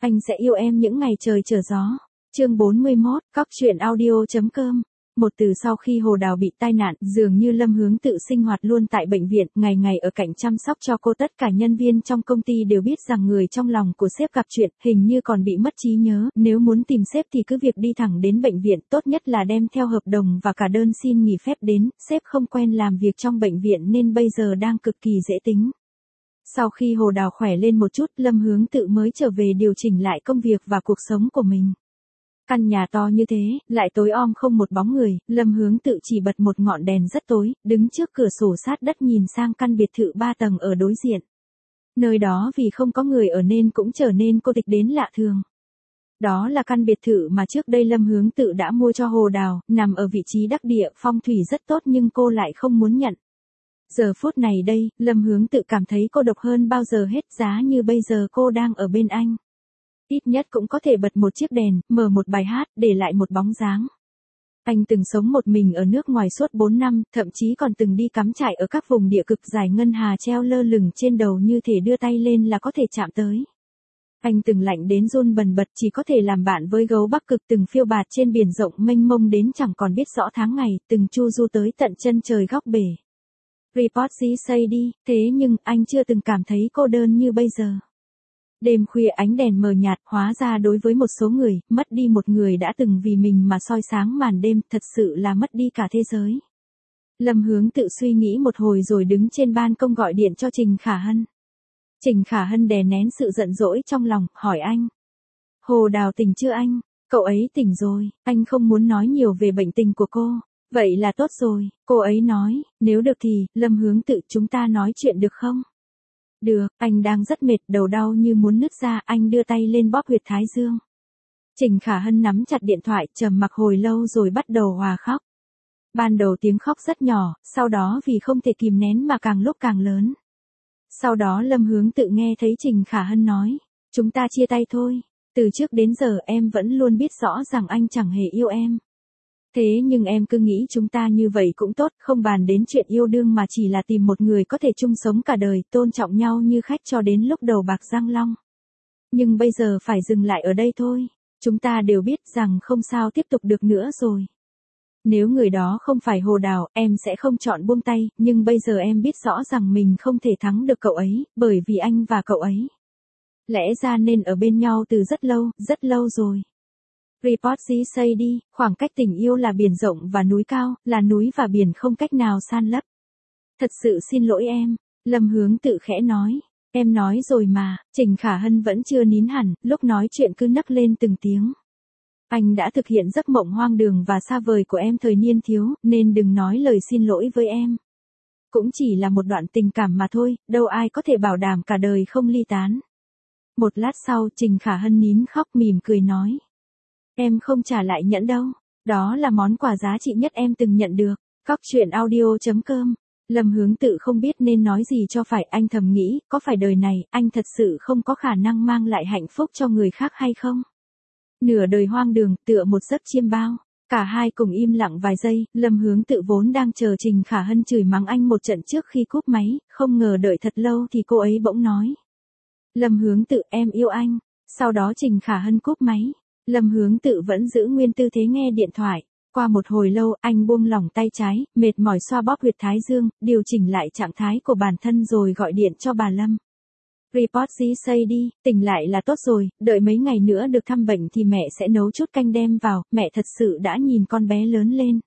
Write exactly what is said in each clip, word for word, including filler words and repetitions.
Anh sẽ yêu em những ngày trời trở gió. Chương bốn mươi mốt, cóc truyện audio chấm com. Một từ sau khi Hồ Đào bị tai nạn, dường như Lâm Hướng tự sinh hoạt luôn tại bệnh viện, ngày ngày ở cạnh chăm sóc cho cô. Tất cả nhân viên trong công ty đều biết rằng người trong lòng của sếp gặp chuyện, hình như còn bị mất trí nhớ. Nếu muốn tìm sếp thì cứ việc đi thẳng đến bệnh viện, tốt nhất là đem theo hợp đồng và cả đơn xin nghỉ phép đến. Sếp không quen làm việc trong bệnh viện nên bây giờ đang cực kỳ dễ tính. Sau khi Hồ Đào khỏe lên một chút, Lâm Hướng tự mới trở về điều chỉnh lại công việc và cuộc sống của mình. Căn nhà to như thế, lại tối om không một bóng người, Lâm Hướng tự chỉ bật một ngọn đèn rất tối, đứng trước cửa sổ sát đất nhìn sang căn biệt thự ba tầng ở đối diện. Nơi đó vì không có người ở nên cũng trở nên cô tịch đến lạ thường. Đó là căn biệt thự mà trước đây Lâm Hướng tự đã mua cho Hồ Đào, nằm ở vị trí đắc địa, phong thủy rất tốt nhưng cô lại không muốn nhận. Giờ phút này đây, Lâm Hướng tự cảm thấy cô độc hơn bao giờ hết, giá như bây giờ cô đang ở bên anh. Ít nhất cũng có thể bật một chiếc đèn, mở một bài hát, để lại một bóng dáng. Anh từng sống một mình ở nước ngoài suốt bốn năm, thậm chí còn từng đi cắm trại ở các vùng địa cực dài ngân hà treo lơ lửng trên đầu như thể đưa tay lên là có thể chạm tới. Anh từng lạnh đến run bần bật, chỉ có thể làm bạn với gấu Bắc Cực, từng phiêu bạt trên biển rộng mênh mông đến chẳng còn biết rõ tháng ngày, từng chu du tới tận chân trời góc bể. Report gì say đi, thế nhưng anh chưa từng cảm thấy cô đơn như bây giờ. Đêm khuya ánh đèn mờ nhạt, hóa ra đối với một số người, mất đi một người đã từng vì mình mà soi sáng màn đêm, thật sự là mất đi cả thế giới. Lâm Hướng tự suy nghĩ một hồi rồi đứng trên ban công gọi điện cho Trình Khả Hân. Trình Khả Hân đè nén sự giận dỗi trong lòng, hỏi anh. Hồ Đào tỉnh chưa anh? Cậu ấy tỉnh rồi, anh không muốn nói nhiều về bệnh tình của cô. Vậy là tốt rồi, cô ấy nói, nếu được thì, Lâm Hướng tự, chúng ta nói chuyện được không? Được, anh đang rất mệt, đầu đau như muốn nứt ra, anh đưa tay lên bóp huyệt thái dương. Trình Khả Hân nắm chặt điện thoại, trầm mặc hồi lâu rồi bắt đầu hòa khóc. Ban đầu tiếng khóc rất nhỏ, sau đó vì không thể kìm nén mà càng lúc càng lớn. Sau đó Lâm Hướng tự nghe thấy Trình Khả Hân nói, chúng ta chia tay thôi, từ trước đến giờ em vẫn luôn biết rõ rằng anh chẳng hề yêu em. Thế nhưng em cứ nghĩ chúng ta như vậy cũng tốt, không bàn đến chuyện yêu đương mà chỉ là tìm một người có thể chung sống cả đời, tôn trọng nhau như khách cho đến lúc đầu bạc răng long. Nhưng bây giờ phải dừng lại ở đây thôi, chúng ta đều biết rằng không sao tiếp tục được nữa rồi. Nếu người đó không phải Hồ Đào, em sẽ không chọn buông tay, nhưng bây giờ em biết rõ rằng mình không thể thắng được cậu ấy, bởi vì anh và cậu ấy lẽ ra nên ở bên nhau từ rất lâu, rất lâu rồi. Report gì say đi, khoảng cách tình yêu là biển rộng và núi cao, là núi và biển không cách nào san lấp. Thật sự xin lỗi em, Lâm Hướng tự khẽ nói. Em nói rồi mà, Trình Khả Hân vẫn chưa nín hẳn, lúc nói chuyện cứ nấc lên từng tiếng. Anh đã thực hiện giấc mộng hoang đường và xa vời của em thời niên thiếu, nên đừng nói lời xin lỗi với em. Cũng chỉ là một đoạn tình cảm mà thôi, đâu ai có thể bảo đảm cả đời không ly tán. Một lát sau, Trình Khả Hân nín khóc mỉm cười nói. Em không trả lại nhẫn đâu, đó là món quà giá trị nhất em từng nhận được. Cóc truyện audio chấm com. Lâm Hướng tự không biết nên nói gì cho phải, anh thầm nghĩ, có phải đời này, anh thật sự không có khả năng mang lại hạnh phúc cho người khác hay không? Nửa đời hoang đường, tựa một giấc chiêm bao. Cả hai cùng im lặng vài giây, Lâm Hướng tự vốn đang chờ Trình Khả Hân chửi mắng anh một trận trước khi cúp máy, không ngờ đợi thật lâu thì cô ấy bỗng nói. Lâm Hướng tự, em yêu anh. Sau đó Trình Khả Hân cúp máy. Lâm Hướng tự vẫn giữ nguyên tư thế nghe điện thoại. Qua một hồi lâu, anh buông lỏng tay trái, mệt mỏi xoa bóp huyệt thái dương, điều chỉnh lại trạng thái của bản thân rồi gọi điện cho bà Lâm. Report gì say đi, tỉnh lại là tốt rồi, đợi mấy ngày nữa được thăm bệnh thì mẹ sẽ nấu chút canh đem vào, mẹ thật sự đã nhìn con bé lớn lên.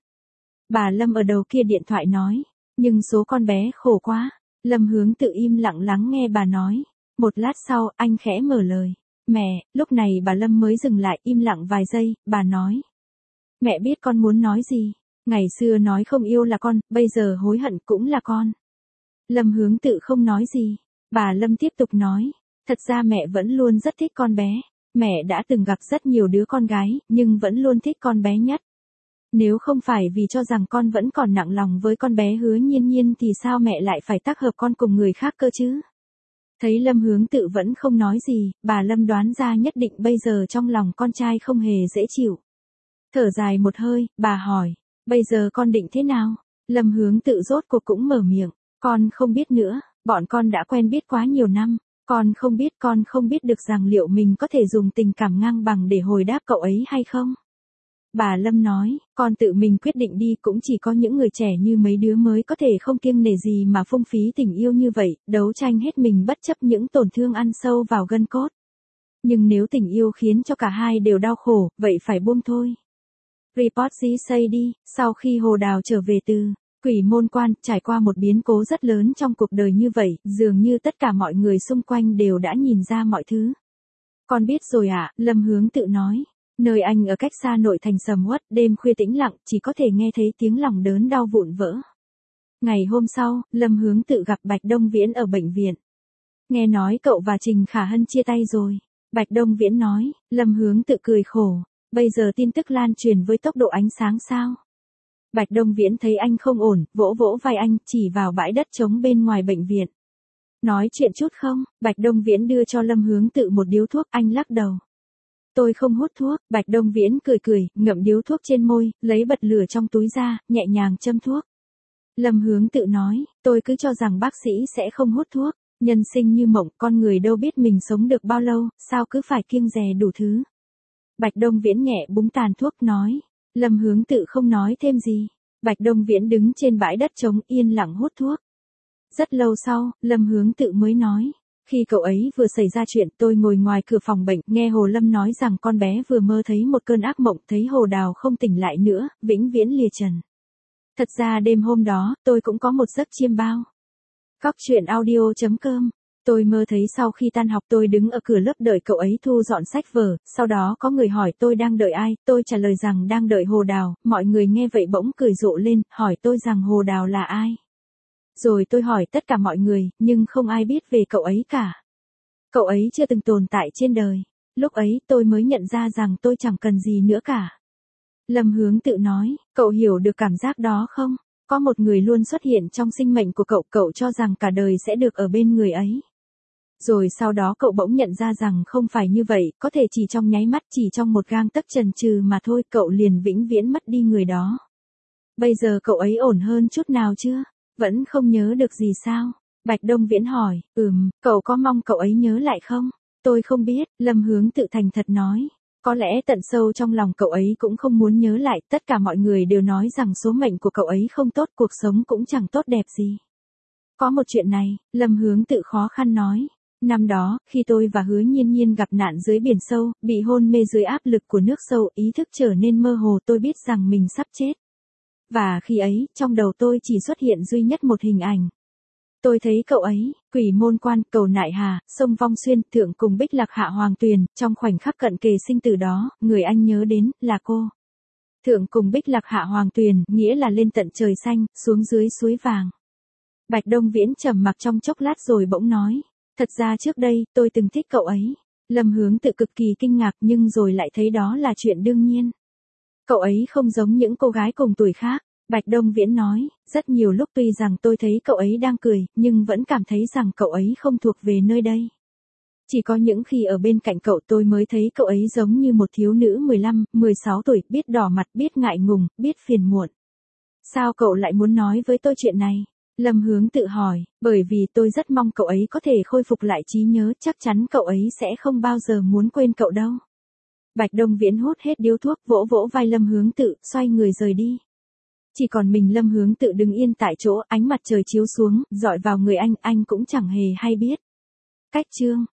Bà Lâm ở đầu kia điện thoại nói, nhưng số con bé khổ quá. Lâm Hướng tự im lặng lắng nghe bà nói. Một lát sau, anh khẽ mở lời. Mẹ, lúc này bà Lâm mới dừng lại, im lặng vài giây, bà nói. Mẹ biết con muốn nói gì, ngày xưa nói không yêu là con, bây giờ hối hận cũng là con. Lâm Hướng tự không nói gì, bà Lâm tiếp tục nói, thật ra mẹ vẫn luôn rất thích con bé, mẹ đã từng gặp rất nhiều đứa con gái, nhưng vẫn luôn thích con bé nhất. Nếu không phải vì cho rằng con vẫn còn nặng lòng với con bé Hứa Nhiên Nhiên thì sao mẹ lại phải tác hợp con cùng người khác cơ chứ? Thấy Lâm Hướng tự vẫn không nói gì, bà Lâm đoán ra nhất định bây giờ trong lòng con trai không hề dễ chịu. Thở dài một hơi, bà hỏi, bây giờ con định thế nào? Lâm Hướng tự rốt cuộc cũng mở miệng, con không biết nữa, bọn con đã quen biết quá nhiều năm, Con không biết, con không biết được rằng liệu mình có thể dùng tình cảm ngang bằng để hồi đáp cậu ấy hay không? Bà Lâm nói, con tự mình quyết định đi, cũng chỉ có những người trẻ như mấy đứa mới có thể không kiêng nể gì mà phung phí tình yêu như vậy, đấu tranh hết mình bất chấp những tổn thương ăn sâu vào gân cốt. Nhưng nếu tình yêu khiến cho cả hai đều đau khổ, vậy phải buông thôi. Report dĩ say đi, sau khi Hồ Đào trở về từ Quỷ Môn Quan, trải qua một biến cố rất lớn trong cuộc đời như vậy, dường như tất cả mọi người xung quanh đều đã nhìn ra mọi thứ. Con biết rồi ạ, Lâm Hướng tự nói. Nơi anh ở cách xa nội thành sầm uất, đêm khuya tĩnh lặng, chỉ có thể nghe thấy tiếng lòng đớn đau vụn vỡ. Ngày hôm sau, Lâm Hướng tự gặp Bạch Đông Viễn ở bệnh viện. Nghe nói cậu và Trình Khả Hân chia tay rồi. Bạch Đông Viễn nói, Lâm Hướng tự cười khổ. Bây giờ tin tức lan truyền với tốc độ ánh sáng sao? Bạch Đông Viễn thấy anh không ổn, vỗ vỗ vai anh, chỉ vào bãi đất trống bên ngoài bệnh viện. Nói chuyện chút không? Bạch Đông Viễn đưa cho Lâm Hướng tự một điếu thuốc, anh lắc đầu. Tôi không hút thuốc. Bạch Đông Viễn cười cười, ngậm điếu thuốc trên môi, lấy bật lửa trong túi ra, nhẹ nhàng châm thuốc. Lâm Hướng tự nói, tôi cứ cho rằng bác sĩ sẽ không hút thuốc. Nhân sinh như mộng, con người đâu biết mình sống được bao lâu, sao cứ phải kiêng dè đủ thứ. Bạch Đông Viễn nhẹ búng tàn thuốc nói. Lâm Hướng tự không nói thêm gì. Bạch Đông Viễn đứng trên bãi đất trống yên lặng hút thuốc. Rất lâu sau, Lâm Hướng tự mới nói. Khi cậu ấy vừa xảy ra chuyện, tôi ngồi ngoài cửa phòng bệnh, nghe Hồ Lâm nói rằng con bé vừa mơ thấy một cơn ác mộng, thấy Hồ Đào không tỉnh lại nữa, vĩnh viễn lìa trần. Thật ra đêm hôm đó, tôi cũng có một giấc chiêm bao. Cóc truyện audio chấm com. Tôi mơ thấy sau khi tan học tôi đứng ở cửa lớp đợi cậu ấy thu dọn sách vở, sau đó có người hỏi tôi đang đợi ai, tôi trả lời rằng đang đợi Hồ Đào, mọi người nghe vậy bỗng cười rộ lên, hỏi tôi rằng Hồ Đào là ai. Rồi tôi hỏi tất cả mọi người, nhưng không ai biết về cậu ấy cả. Cậu ấy chưa từng tồn tại trên đời. Lúc ấy tôi mới nhận ra rằng tôi chẳng cần gì nữa cả. Lâm Hướng tự nói, cậu hiểu được cảm giác đó không? Có một người luôn xuất hiện trong sinh mệnh của cậu, cậu cho rằng cả đời sẽ được ở bên người ấy. Rồi sau đó cậu bỗng nhận ra rằng không phải như vậy, có thể chỉ trong nháy mắt, chỉ trong một gang tấc chần chừ mà thôi, cậu liền vĩnh viễn mất đi người đó. Bây giờ cậu ấy ổn hơn chút nào chưa? Vẫn không nhớ được gì sao? Bạch Đông Viễn hỏi, ừm, cậu có mong cậu ấy nhớ lại không? Tôi không biết, Lâm Hướng tự thành thật nói. Có lẽ tận sâu trong lòng cậu ấy cũng không muốn nhớ lại, tất cả mọi người đều nói rằng số mệnh của cậu ấy không tốt, cuộc sống cũng chẳng tốt đẹp gì. Có một chuyện này, Lâm Hướng tự khó khăn nói. Năm đó, khi tôi và Hứa Nhiên Nhiên gặp nạn dưới biển sâu, bị hôn mê dưới áp lực của nước sâu, ý thức trở nên mơ hồ, tôi biết rằng mình sắp chết. Và khi ấy, trong đầu tôi chỉ xuất hiện duy nhất một hình ảnh. Tôi thấy cậu ấy, Quỷ Môn Quan, Cầu Nại Hà, sông Vong Xuyên, Thượng cùng Bích Lạc Hạ Hoàng Tuyền, trong khoảnh khắc cận kề sinh tử đó, người anh nhớ đến, là cô. Thượng cùng Bích Lạc Hạ Hoàng Tuyền, nghĩa là lên tận trời xanh, xuống dưới suối vàng. Bạch Đông Viễn trầm mặc trong chốc lát rồi bỗng nói, thật ra trước đây, tôi từng thích cậu ấy. Lâm Hướng tự cực kỳ kinh ngạc nhưng rồi lại thấy đó là chuyện đương nhiên. Cậu ấy không giống những cô gái cùng tuổi khác. Bạch Đông Viễn nói, rất nhiều lúc tuy rằng tôi thấy cậu ấy đang cười, nhưng vẫn cảm thấy rằng cậu ấy không thuộc về nơi đây. Chỉ có những khi ở bên cạnh cậu tôi mới thấy cậu ấy giống như một thiếu nữ mười lăm, mười sáu tuổi, biết đỏ mặt, biết ngại ngùng, biết phiền muộn. Sao cậu lại muốn nói với tôi chuyện này? Lâm Hướng tự hỏi, bởi vì tôi rất mong cậu ấy có thể khôi phục lại trí nhớ, chắc chắn cậu ấy sẽ không bao giờ muốn quên cậu đâu. Bạch Đông Viễn hút hết điếu thuốc, vỗ vỗ vai Lâm Hướng tự, xoay người rời đi. Chỉ còn mình Lâm Hướng tự đứng yên tại chỗ, ánh mặt trời chiếu xuống, dọi vào người anh, anh cũng chẳng hề hay biết. Cách chương